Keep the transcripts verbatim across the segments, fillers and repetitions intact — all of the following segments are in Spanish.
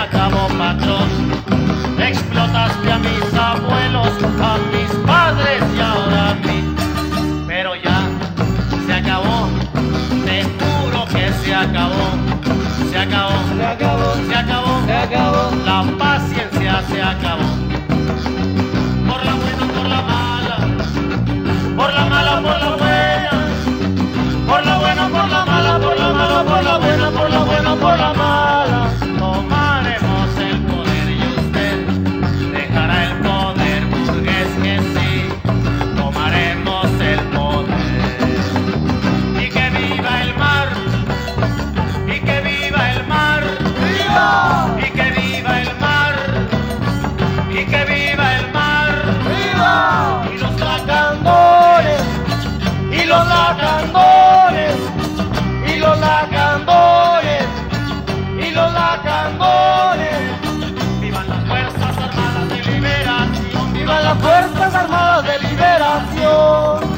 acabó, patrón. Explotaste a mis abuelos, a mis padres y ahora a mí. Pero ya se acabó, te juro que se acabó. Se acabó, Se acabó, se acabó, se acabó. la paciencia se acabó. Por la buena, por la mala, por la mala, por la buena, por la buena, por la mala, por la mala, por la buena, por la buena, por la mala. Tomaremos el poder y usted dejará el poder burgués, que sí, tomaremos el poder. Y que viva el mar, y que viva el mar, ¡Viva! y que viva el mar, y que viva el mar. ¡Viva! Y los lacandores, y los lacandores, y los lacandores, y los lacandores. Vivan las Fuerzas Armadas de Liberación, ¡Viva las Fuerzas Armadas de Liberación!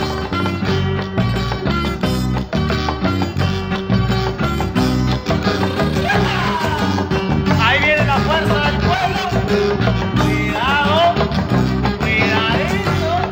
Ahí viene la fuerza del pueblo. Cuidado, cuidadito.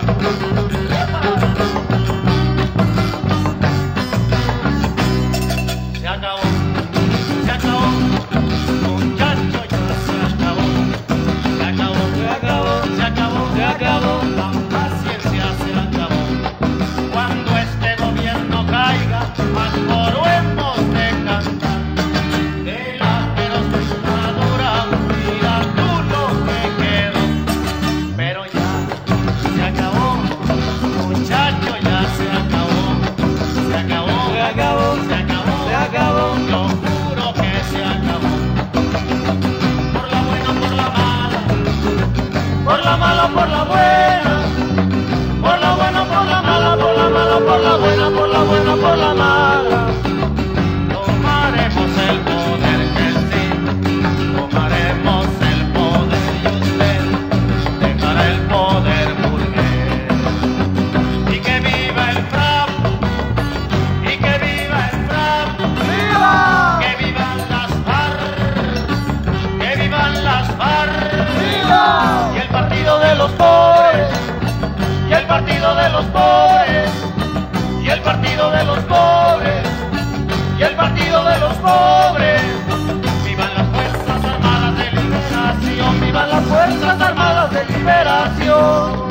Se acabó, se acabó, muchacho, ya se acabó. Se acabó, Se acabó, se acabó, se acabó. la paciencia se acabó. Cuando este gobierno caiga, al coro hemos de cantar. De la feroz dictadura, mira tú lo que quedó. Pero ya se acabó, muchacho, ya se acabó. Se acabó, Se acabó, se acabó, se acabó. lo juro que se acabó. Por la buena, por la mala, por la mala, por la buena, por la buena, por la mala, por la mala, por la buena, por la buena, por la mala. Tomaremos el poder, que sí, tomaremos el poder y usted dejará el poder burgués. Y que viva el FRAP, y que viva el FRAP, ¡Viva! que vivan las FARC, que vivan las FARC. ¡Viva! Y el partido de los pobres, y el partido de los pobres, y el partido de los pobres, y el partido de los pobres. Vivan las Fuerzas Armadas de Liberación, vivan las Fuerzas Armadas de Liberación.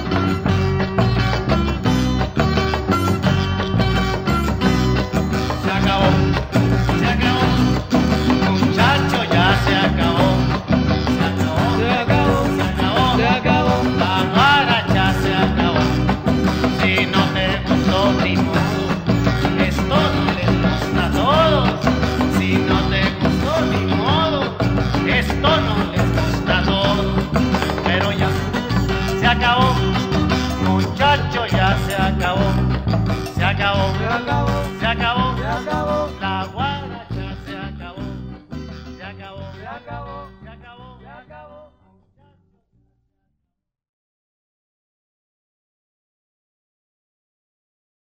Se acabó, se acabó, muchacho, ya se acabó. Se acabó, Se acabó, se acabó. se acabó. La guaracha se acabó. Si no te gustó ni modo, esto no les gusta a todos. Si no te gustó ni modo, esto no les gusta a todos. Pero ya se acabó, muchacho, ya se acabó. Se acabó, Se acabó, se acabó. se acabó.